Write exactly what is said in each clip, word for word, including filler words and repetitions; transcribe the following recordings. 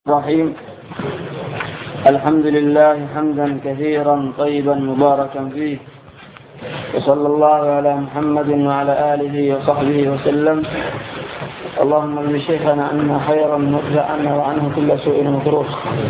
الرحيم. الحمد لله حمدا كثيرا طيبا مباركا فيه، وصلى الله على محمد وعلى آله وصحبه وسلم. اللهم ارض شيخنا أن خيرا نرجع عنه وعنه كل سوء مكروه.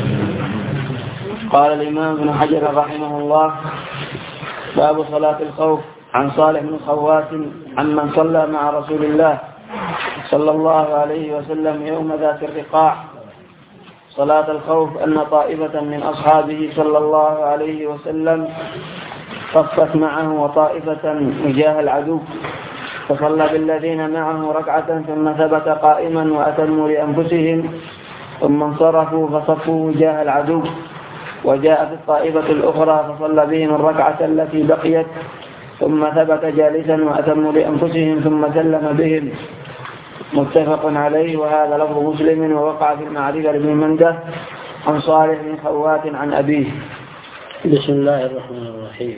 قال الإمام ابن حجر رحمه الله: باب صلاة الخوف. عن صالح بن خوات عمن صلى مع رسول الله صلى الله عليه وسلم يوم ذات الرقاع صلاة الخوف أن طائفة من أصحابه صلى الله عليه وسلم صفت معه وطائفة وجاه العدو، فصلى بالذين معه ركعة ثم ثبت قائما وأتموا لأنفسهم، ثم انصرفوا فصفوا وجاه العدو، وجاءت الطائفة الأخرى فصلى بهم الركعة التي بقيت ثم ثبت جالسا وأتموا لأنفسهم ثم سلم بهم. متفق عليه، وهذا لفظ مسلم. ووقع في المعرفة لابن منده عن صالح بن خوات عن أبيه. بسم الله الرحمن الرحيم.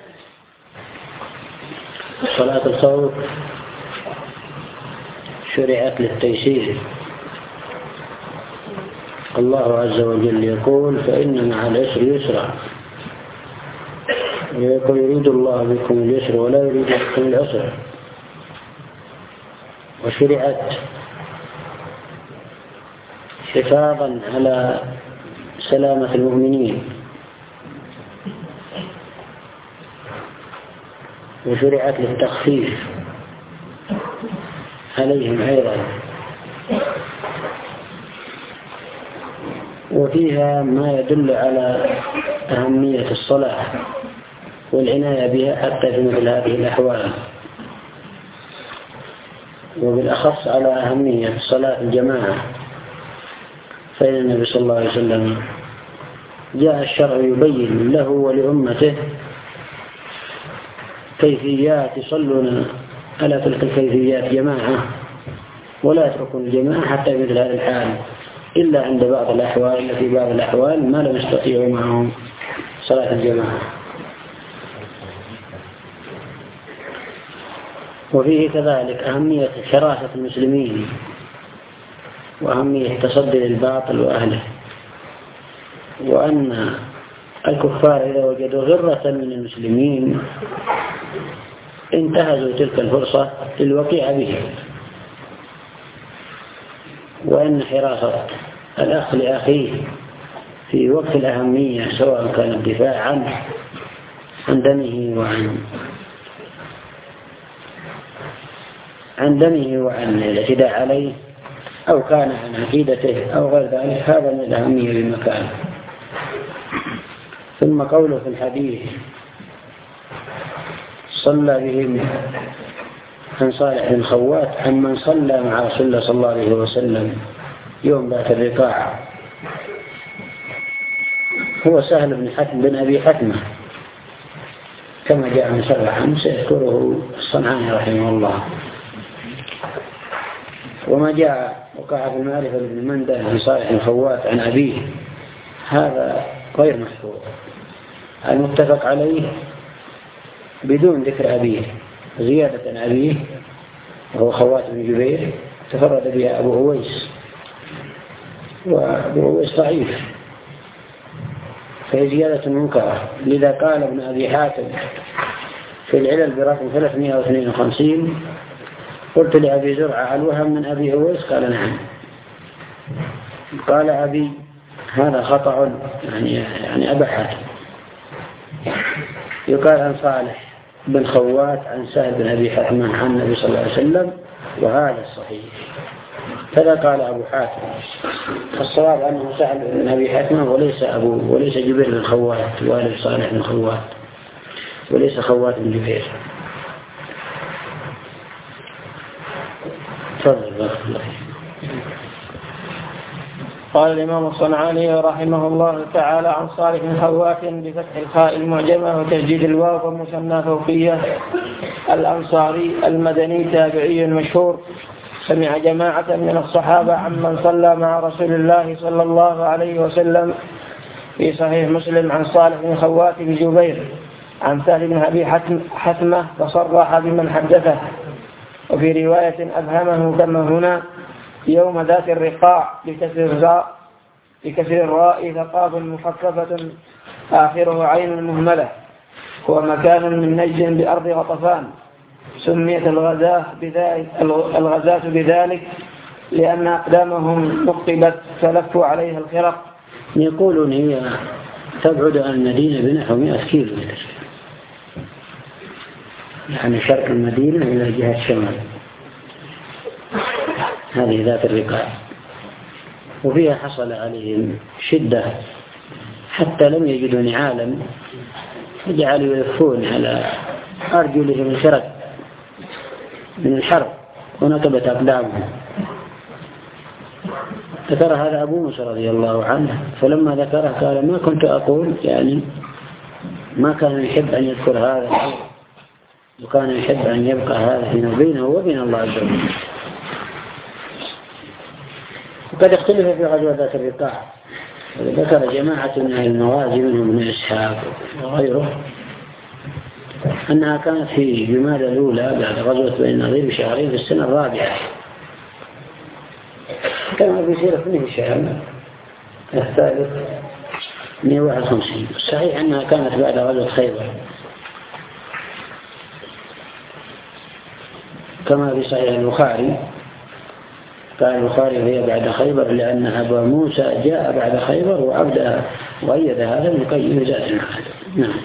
صلاة الخوف شرعت للتيسير. الله عز وجل يقول: فإن مع العسر يسرا، ويقول: يريد الله بكم اليسر ولا يريد بكم العسر. وشرعت حفاظا على سلامة المؤمنين، وشرعت للتخفيف عليهم أيضا، وفيها ما يدل على أهمية الصلاة والعناية بها حتى في مثل هذه الأحوال، وبالأخص على أهمية صلاة الجماعة. فإن النبي صلى الله عليه وسلم جاء الشرع يبين له ولأمته كيفيات يصلون على تلك الكيفيات جماعة، ولا يتركون الجماعة حتى مثل هذه الحال، إلا عند بعض الأحوال التي بعض الأحوال ما لم يستطيعوا معهم صلاة الجماعة. وفيه كذلك أهمية حراسة المسلمين وأهمية التصدي للباطل وأهله، وأن الكفار إذا وجدوا غرة من المسلمين انتهزوا تلك الفرصة للوقيع بهم، وأن حراسة الأخ لأخيه في وقت الأهمية سواء كان الدفاع عنه عن دمه وعن عن دمه وعن الاعتداء عليه، أو كان عن عقيدته أو غير ذلك، هذا من الأهمية بمكان. ثم قوله في الحديث: صلى بهم عن صالح بن خوات عمن صلى مع رسول الله صلى الله عليه وسلم يوم ذات الرقاع، هو سهل بن حتم بن أبي حتمة كما جاء مصرحا، سيذكره الصنعاني رحمه الله. وما جاء وقع في المعرفة لابن منده عن صالح بن خوات عن أبيه هذا غير مشهور. المتفق عليه بدون ذكر أبيه، زيادة عن أبيه وهو خوات بن جبير تفرد بها أبو أويس، وأبو أويس ضعيف فهي زيادة منكرة. لذا قال ابن أبي حاتم في العلل برقم ثلاثمائة واثنين وخمسين: قلت لأبي زرعة: الوهم من أبي أويس؟ قال: نعم. قال أبي: هذا خطأ، يعني يعني أبا حاتم. يقال عن صالح بن خوات عن سهل بن أبي حتمة عن النبي صلى الله عليه وسلم، وهذا الصحيح. كذا قال أبو حاتم. الصواب أنه سهل بن أبي حتمة وليس أبو وليس جبير بن خوات والد صالح بن خوات، وليس خوات بن جبير. قال الإمام الصنعاني رحمه الله تعالى: عن صالح بن خوات بفتح الخاء المعجمة وتجديد الواو والمثنى فوقية، الأنصاري المدني تابعي مشهور، سمع جماعة من الصحابة عمن صلى مع رسول الله صلى الله عليه وسلم. في صحيح مسلم عن صالح بن خوات بن جبير عن سهل بن أبي حتمة فصرح بمن حدثه. وفي رواية أبهمه كما هنا: يوم ذات الرقاع بكسر الراء بكسر الراء ثقاب مخففة آخره عين مهملة، هو مكان من نجد بأرض غطفان. سميت الغزاة بذلك, الغزاة بذلك لأن أقدامهم نقبت فلفوا عليها الخرق. يقولون هي تبعد عن المدينة بنحو مئة كيلو، يعني شرق المدينة إلى جهة الشمال، هذه ذات الرقاع. وفيها حصل عليهم شدة حتى لم يجدوا نعالا، فجعلوا يلفون على أرجلهم الخرق من الحر ونقبت أقدامهم. ذكر هذا أبو موسى رضي الله عنه، فلما ذكره قال ما كنت أقول، يعني ما كان يحب أن يذكر هذا، وكان يحب أن يبقى هذا فيما بينه وبين الله عز وجل. وقد اختلف في غزوة ذات الرقاع، ذكر جماعة من أهل المغازي منهم ابن إسحاق وغيره أنها كانت في جمادى الأولى بعد غزوة بني النضير بشهرين في السنة الرابعة، كما في سيرة ابن هشام الثالث مئة وواحد وخمسين. الصحيح أنها كانت بعد غزوة خيبر، كما في صحيح البخاري قال البخاري هي بعد خيبر لأن أبا موسى جاء بعد خيبر وأبدأ وأيد هذا ابن القيم زاد المعاد. نعم.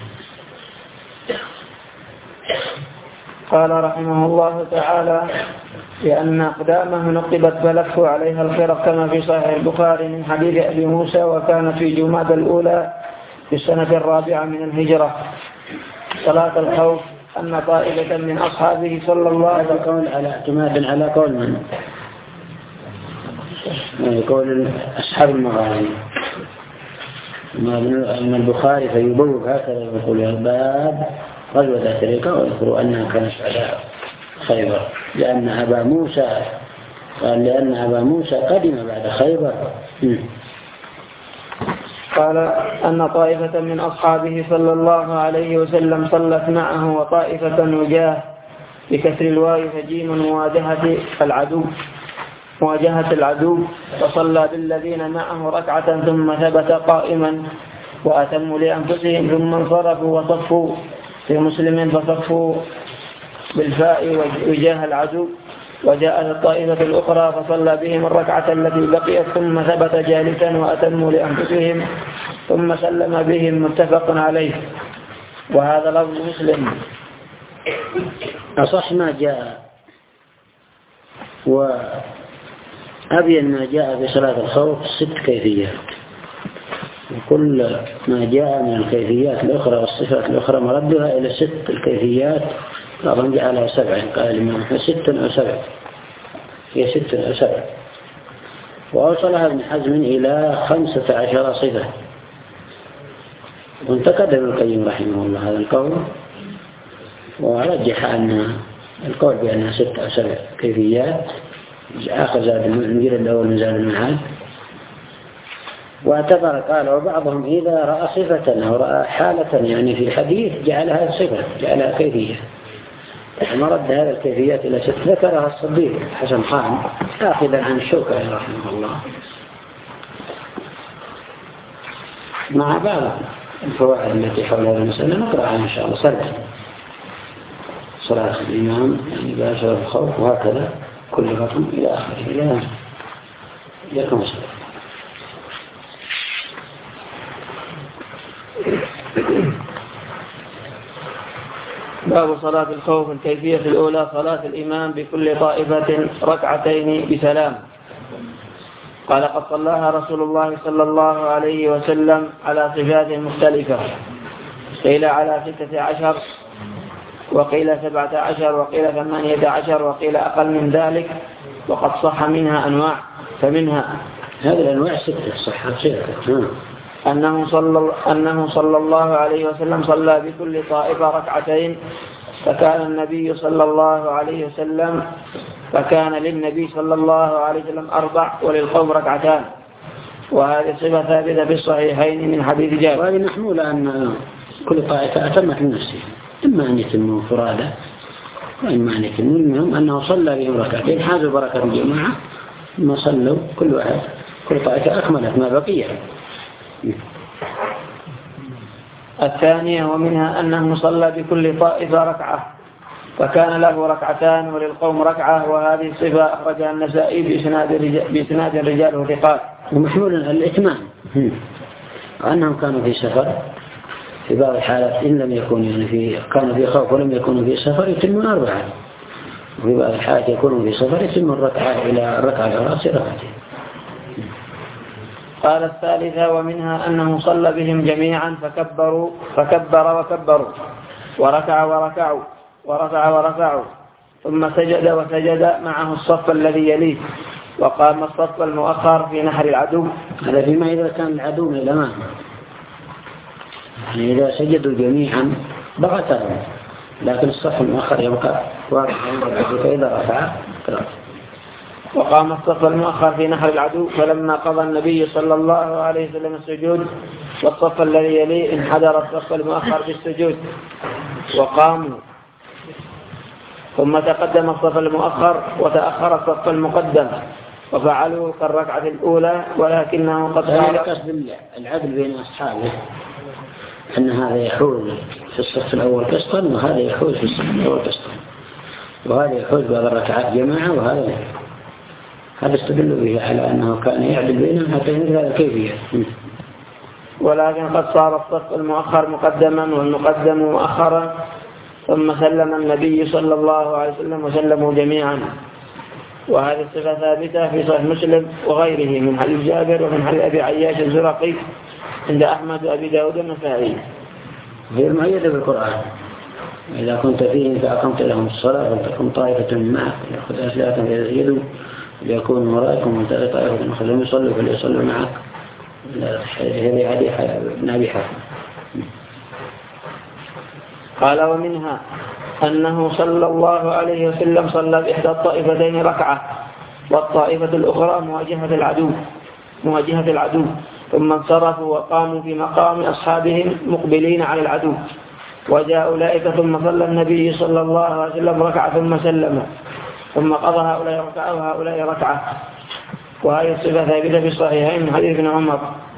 قال رحمه الله تعالى لأن أقدامه نقبت فلفوا عليها الخرق، كما في صحيح البخاري من حديث أبي موسى وكان في جمادى الأولى في السنة الرابعة من الهجرة. صلاة الخوف أن طائفة من أصحابه صلى الله عليه وسلم قول على اعتماد على قول من يقول أصحاب المغازي من البخاري فيبوب هكذا يقول الباب غزوة ذات الرقاع ويذكروا أنها كانت بعد خيبر لأن أبا موسى قال لأن أبا موسى قدم بعد خيبر. قال أن طائفة من أصحابه صلى الله عليه وسلم صلت معه وطائفة وجاه بكسر الواو فجيم مواجهة العدو مواجهة العدو فصلى بالذين معه ركعة ثم ثبت قائما وأتموا لأنفسهم ثم انصرفوا وصفوا في مسلم فصفوا بالفاء وجاه العدو. وجاءت الطائفة الأخرى فصلى بهم الركعة التي بقيت ثم ثبت جالسا وأتموا لأنفسهم ثم سلم بهم متفق عليه. وهذا لفظ مسلم. أصح ما جاء وأبين ما جاء في صلاة الخوف ست كيفيات، وكل ما جاء من الكيفيات الأخرى والصفات الأخرى مردها إلى ست الكيفيات، بعضهم جعلها سبعة قال الإمام ست أو سبع، هي ست أو سبع. وأوصلها ابن حزم إلى خمسة عشر صفة، وانتقد ابن القيم رحمه الله هذا القول ورجح أن القول بأنها ست أو سبع كيفيات آخر زاد المجير الأول من زاد المعاد. واعتبر قال وبعضهم إذا رأى صفة أو رأى حالة يعني في حديث جعلها صفة جعلها كيفية، مرد هذا الكيفيات إلى ست. ذكرها الصديق حسن خان آخذا عن الشوكاني رحمه الله مع بعض الفوائد التي حول هذا المسألة نقرأها إن شاء الله. سلام صلاة الإمام يعني باشر الخوف وهكذا كل رقم إلى آخره إلى لكم السلام. باب صلاة الخوف. الكيفية الأولى صلاة الإمام بكل طائفة ركعتين بسلام. قال قد صلاها رسول الله صلى الله عليه وسلم على صفات مختلفة، قيل على ستة عشر وقيل سبعة عشر وقيل ثمانية عشر وقيل أقل من ذلك، وقد صح منها أنواع. فمنها هذه الأنواع ستة صحة ستة أنه صلى, أنه صلى الله عليه وسلم صلى بكل طائفة ركعتين، فكان النبي صلى الله عليه وسلم فكان للنبي صلى الله عليه وسلم أربع وللقوم ركعتان، وهذه صفة ثابتة في الصحيحين من حديث جابر. وهذه محمولة أن كل طائفة أتمت لنفسه، إما أن يتموا فرادى وإما أن يتموا. المهم أنه صلى بهم ركعتين حازوا بركة الجماعة ثم صلوا كل واحد كل طائفة أكملت ما بقي. الثانية ومنها أنه صلى بكل طائفة ركعة فكان له ركعتان وللقوم ركعة، وهذه الصفة أخرجها النسائي بإسناد رجاله ثقات. ومحمول الإتمام وأنهم كانوا في سفر في بعض الحالات إن لم يكونوا في كانوا في خوف ولم يكونوا في سفر يتمون أربعة، وفي بعض الحالات يكونوا في سفر يتمون الركعة إلى الركعة الرأس ركعتين. قال الثالثة ومنها أنه صلى بهم جميعا فكبروا فكبر وكبروا وركع وركعوا ورفع ورفعوا ثم سجد وسجد معه الصف الذي يليه، وقام الصف المؤخر في نحر العدو. هذا فيما إذا كان العدو من الأمام، يعني إذا سجدوا جميعا بغتهم، لكن الصف المؤخر يبقى واضح عند العدو فإذا رفع قرأ. وقام الصف المؤخر في نحر العدو، فلما قضى النبي صلى الله عليه وسلم السجود والصف الذي يليه انحدر الصف المؤخر في السجود وقاموا، ثم تقدم الصف المؤخر وتأخر الصف المقدم وفعلوا كالركعة الأولى، ولكنه قد قال قصد العدل بين أصحابه أن هذا يحول في الصف الأول قسطا وهذا يحول في الصف الأول قسطا، وهذا يحول بعض الركعات جماعة وهذا لا. هذا استدل به على أنه كان يعدل بينهم حتى ينزل هذا الكيفية. ولكن قد صار الصف المؤخر مقدما والمقدم مؤخرا، ثم سلم النبي صلى الله عليه وسلم وسلموا جميعا، وهذه الصفة ثابتة في صحيح مسلم وغيره من حديث جابر ومن حديث أبي عياش الزرقي عند أحمد وأبي داود النسائي. هي المؤيدة بالقرآن: إذا كنت فيهم فأقمت لهم الصلاة فلتكن طائفة معك يأخذ أسلحة فيزيدوا ليكونوا وراءكم وانتهي طائفة أخرى لم يصلوا فليصلوا معك. هذه حديث ابن أبي حاتم. قال ومنها أنه صلى الله عليه وسلم صلى بإحدى الطائفتين ركعة والطائفة الأخرى مواجهة العدو مواجهة العدو ثم انصرفوا وقاموا في مقام أصحابهم مقبلين على العدو، وجاء أولئك ثم صلى النبي صلى الله عليه وسلم ركعة ثم سلم، ثم قضى هؤلاء ركعة وهؤلاء ركعة، وهذه الصفة ثابتة في الصحيحين من حديث ابن عمر.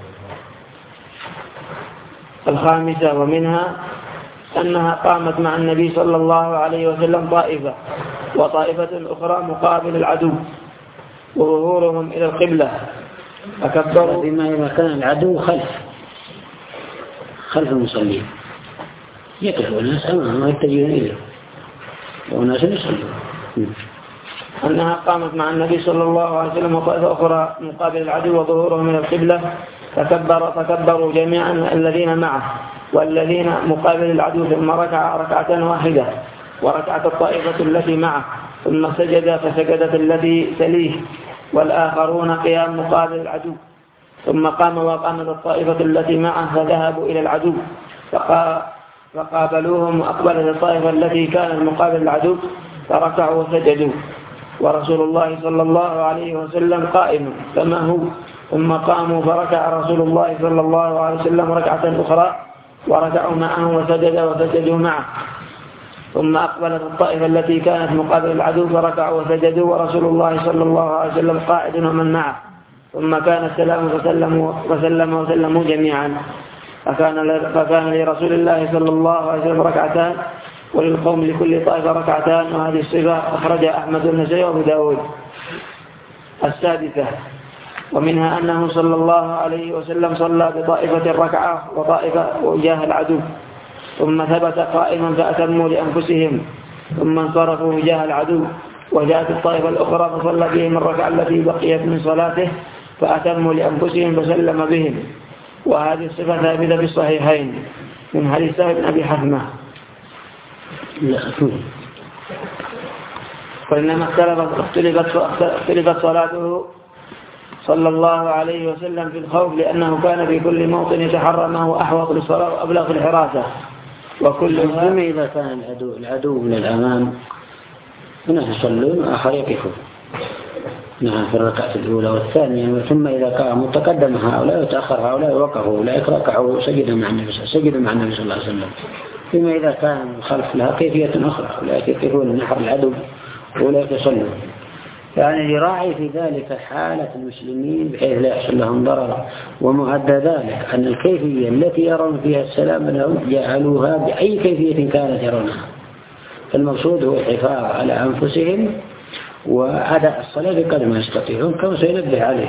الخامسة ومنها أنها قامت مع النبي صلى الله عليه وسلم طائفة وطائفة أخرى مقابل العدو وظهورهم إلى القبلة فكبروا بما إذا كان العدو خلف خلف المصلين يقف الناس أمامهم يتجهون إليه وناس يصلون. أنها قامت مع النبي صلى الله عليه وسلم وطائفة أخرى مقابل العدو وظهورهم إلى القبلة فكبر فكبروا جميعا الذين معه والذين مقابل العدو، ثم ركع ركعة واحدة وركعت الطائفة التي معه، ثم سجد فسجدت التي تليه والآخرون قيام مقابل العدو، ثم قام وقامت الطائفة التي معه فذهبوا إلى العدو فقابلوهم، وأقبلت الطائفة التي كانت مقابل العدو فركعوا وسجدوا، ورسول الله صلى الله عليه وسلم قائم كما هو، ثم قاموا فركع رسول الله صلى الله عليه وسلم ركعة أخرى وركعوا معه وسجد وسجدوا معه، ثم أقبلت الطائفة التي كانت مقابل العدو فركعوا وسجدوا، ورسول الله صلى الله عليه وسلم قائد ومن معه، ثم كان السلام فسلموا وسلم وسلموا جميعا، فكان فكان لرسول الله صلى الله عليه وسلم ركعتان وللقوم لكل طائفة ركعتان، وهذه الصفة أخرج أحمد النسائي وأبو داود. السادسة ومنها أنه صلى الله عليه وسلم صلى بطائفة الركعة وطائفة وجاه العدو، ثم ثبت قائما فأتموا لأنفسهم، ثم انصرفوا وجاه العدو، وجاءت الطائفة الأخرى فصلى بهم الركعة التي بقيت من صلاته فأتموا لأنفسهم فسلم بهم، وهذه الصفة ثابتة في الصحيحين من حديث ابن أبي حثمة. وإنما اختلفت اختلفت صلاته صلى الله عليه وسلم في الخوف، لأنه كان في كل موطن يتحرى ما هو أحوط للصلاة وأبلغ في الحراسة، وكل ثم إذا كان العدو العدو من الأمام هنا يصلون وآخر يقفون نعم في الركعة الأولى والثانية، ثم إذا كان متقدم هؤلاء وتأخر هؤلاء وقفوا أولئك ركعوا وسجدوا مع النبي سجدوا مع النبي صلى الله عليه وسلم. ثم إذا كان الخلف لها كيفية أخرى، أولئك يقفون نحر العدو وأولئك يصلون. يعني يراعي في ذلك حالة المسلمين بحيث لا يحصل لهم ضرر. ومؤدى ذلك أن الكيفية التي يرون فيها السلام لهم جعلوها بأي كيفية كانت يرونها. فالمقصود هو الحفاظ على أنفسهم وأداء الصلاة بقدر ما يستطيعون كما سينبه عليه.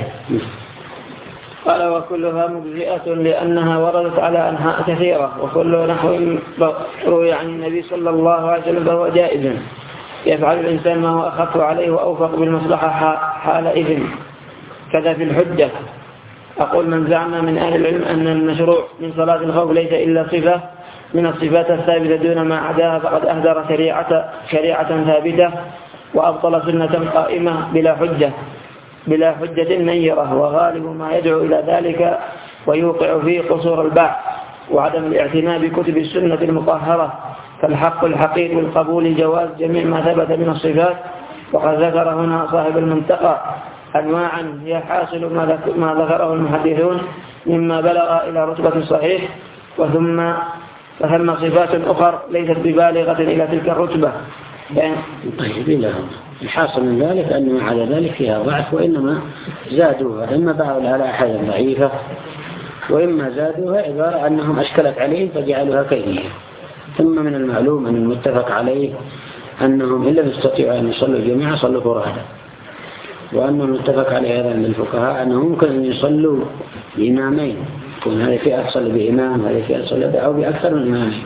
قال وكلها مجزئة لأنها وردت على أنحاء كثيرة، وكل نحو روي عن النبي صلى الله عليه وسلم فهو جائز. يفعل الإنسان ما هو أخف عليه وأوفق بالمصلحة حال إذن. كذا في الحجة. أقول من زعم من أهل العلم أن المشروع من صلاة الخوف ليس إلا صفة من الصفات الثابتة دون ما عداها فقد أهدر شريعة, شريعة ثابتة وأبطل سنة قائمة بلا حجة بلا حجة نيرة، وغالب ما يدعو إلى ذلك ويوقع فيه قصور الباع وعدم الاعتناء بكتب السنة المطهرة. فالحق الحقيقي القبول جواز جميع ما ثبت من الصفات. وقد ذكر هنا صاحب المنتقى أنواعا هي حاصل ما ذكره المحدثون مما بلغ إلى رتبة الصحيح، وثم فثم صفات أخرى ليست ببالغة إلى تلك الرتبة. يعني طيب لا الحاصل من ذلك أنه على ذلك فيها ضعف، وإنما زادوها إما باعوا على حاجة ضعيفة وإما زادوها عبارة أنهم أشكلت عليهم فجعلوها كيفية. ثم من المعلوم أن المتفق عليه أنهم إن لم يستطيعوا أن يصلوا جميعا صلوا فرادا، وأنه متفق عليه أيضا للفقهاء أنه ممكن أن يصلوا بإمامين، يكون هذه فئة تصلي بإمام هذه فئة تصلي أو بأكثر من إمامين.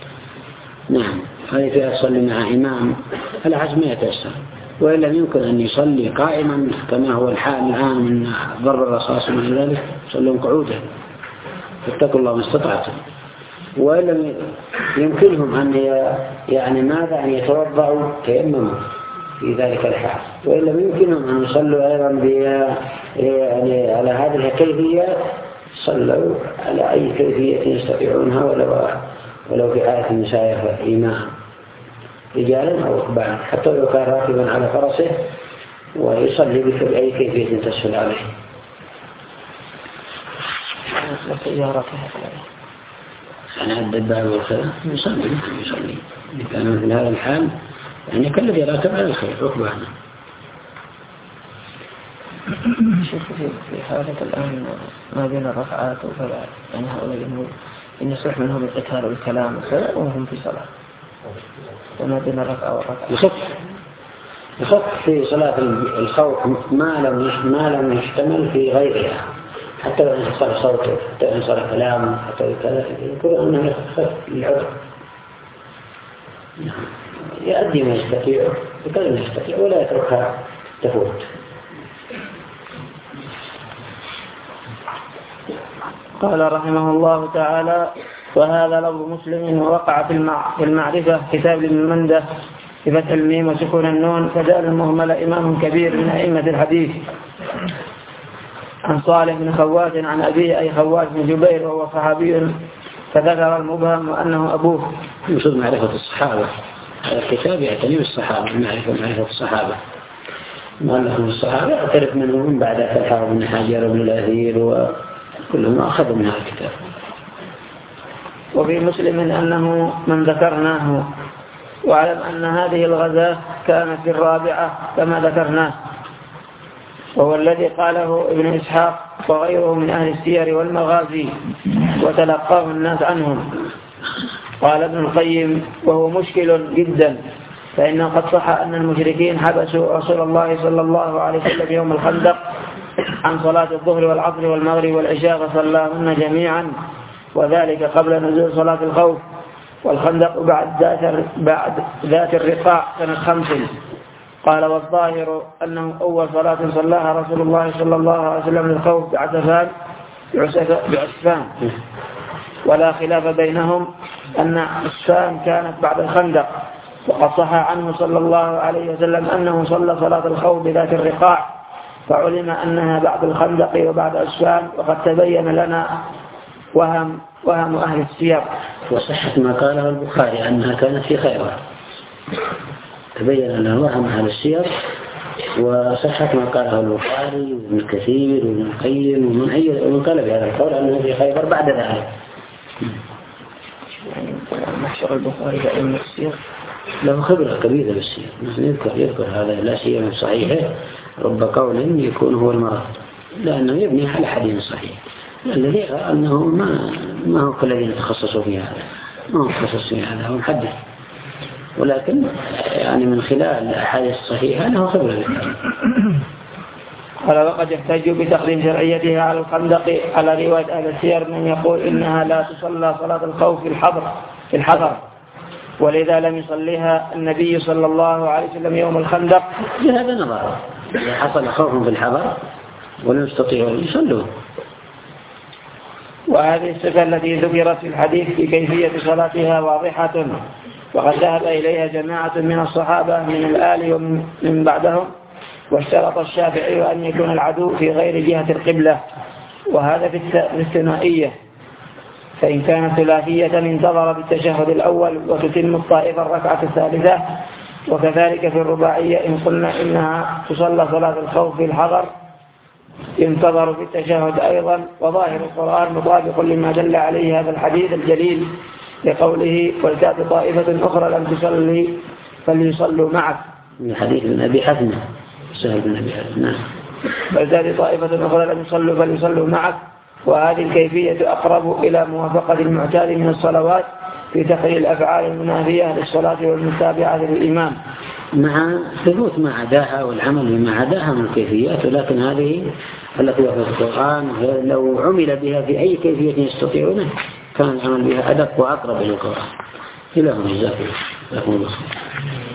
نعم هذه فئة تصلي مع إمام العزم يتأثر، وإلا يمكن أن يصلي قائما كما هو الحال الآن من ضرب الرصاص ومن ذلك صلوا قعودا فاتقوا الله ما استطعتم. وإلا يمكنهم أن يعني ماذا أن يتوضعوا تيمموا في ذلك الحال، وإلا يمكنهم أن يصلوا أيضا يعني على هذه الكيفية، صلوا على أي كيفية يستطيعونها ولو ولو في حالة المسايرة إيمان رجالا أو ركبانا، حتى لو كان راكبا على فرسه ويصلي بأي كيفية تسهل عليه. أنا الدباب والخير يصلي يصلي إذا كان مثل هذا الحال يعني كالذي راكب على الخير ركبانا. شوف في حالة الآن ما بين الركعات وفلا يعني هؤلاء الجمهور إن يصح منهم القتال والكلام وهم في صلاة، وما بين الركعة والركعة يخف يخف في صلاة الخوف ما لم ما لم يحتمل في غيرها، حتى لو انصرف صوته حتى لو انصرف كلامه حتى لو كذا يقول أنه يخف العذر يؤدي ما يستطيع بقدر ما يستطيع ولا يتركها تفوت. قال رحمه الله تعالى وهذا لفظ مسلم ووقع في المعرفة كتاب ابن منده بفتح الميم وسكون النون فدال المهمل إمام كبير من أئمة الحديث عن صالح بن خوات عن أبيه أي خوات بن جبير وهو صحابي فذكر المبهم وأنه أبوه. يقصد معرفة الصحابة، هذا الكتاب يعتني بالصحابة معرفة معرفة الصحابة ما لهم الصحابة اعترف منهم بعد الحافظ بن حجر بن الأثير وكلهم أخذوا من هذا الكتاب. وفي مسلم أنه من ذكرناه واعلم أن هذه الغزاة كانت في الرابعة كما ذكرناه، وهو الذي قاله ابن إسحاق وغيره من أهل السير والمغازي وتلقاه الناس عنهم. قال ابن القيم وهو مشكل جدا، فإنه قد صح أن المشركين حبسوا رسول الله صلى الله عليه وسلم يوم الخندق عن صلاة الظهر والعصر والمغرب والعشاء فصلاهن جميعا، وذلك قبل نزول صلاة الخوف، والخندق بعد ذات بعد ذات الرقاع سنة خمس. قال والظاهر أنه أول صلاة صلاها رسول الله صلى الله عليه وسلم للخوف بعسفان بعسفان، ولا خلاف بينهم أن عسفان كانت بعد الخندق، وقد صح عنه صلى الله عليه وسلم أنه صلى صلاة الخوف بذات الرقاع، فعلم أنها بعد الخندق وبعد عسفان، وقد تبين لنا وهم وهم أهل السير. وصحت ما قاله البخاري أنها كانت في خيرها، تبين لنا وهم أهل السير، وصحت ما قاله البخاري وابن كثير وابن القيم ومن أي ومن قال بهذا القول أنه في خيبر بعد ذلك. يعني محشر البخاري بأئمة السير له خبرة كبيرة بالسير، نحن يذكر يذكر هذا لا سيما في صحيحه رب قول يكون هو المراد، لأنه يبني على حديث صحيح. الذي أنه ما ما هو كل الذين تخصصوا في هذا، ما هو تخصص في هذا، هو محدث، ولكن يعني من خلال الأحاديث الصحيحة له خبرة بها. قال وقد يحتج بتقديم شرعيتها على الخندق على رواية أهل السير من يقول إنها لا تصلى صلاة الخوف في الحضر في الحضر ولذا لم يصليها النبي صلى الله عليه وسلم يوم الخندق. هذا نظر إذا حصل خوف في الحضر ولم يستطيعوا أن يصلوا. وهذه الصفة التي ذكرت في الحديث في كيفية صلاتها واضحة، وقد ذهب إليها جماعة من الصحابة من الآل ومن بعدهم، واشترط الشافعي أن يكون العدو في غير جهة القبلة، وهذا في الثنائية، فإن كانت ثلاثية انتظر بالتشهد الأول وتتم الطائفة الركعة الثالثة، وكذلك في الرباعية إن قلنا إنها تصلى صلاة الخوف في الحضر ينتظر في التشهد أيضا. وظاهر القرآن مطابق لما دل عليه هذا الحديث الجليل لقوله ولتأتي طائفة أخرى لم تصلي فليصلوا معك، من حديث ابن أبي حاتم سهل بن أبي حاتم. نعم. ولتأتي طائفة أخرى لم يصلوا فليصلوا معك. وهذه الكيفية أقرب إلى موافقة المعتاد من الصلوات في تقرير الأفعال المنافية للصلاة والمتابعة للإمام، مع ثبوت ما عداها والعمل بما عداها من الكيفيات، ولكن هذه التي في القرآن لو عمل بها في أي كيفية يستطيعونه كان العمل بها أدق وأقرب إلى القرآن. إلى هنا جزاكم الله.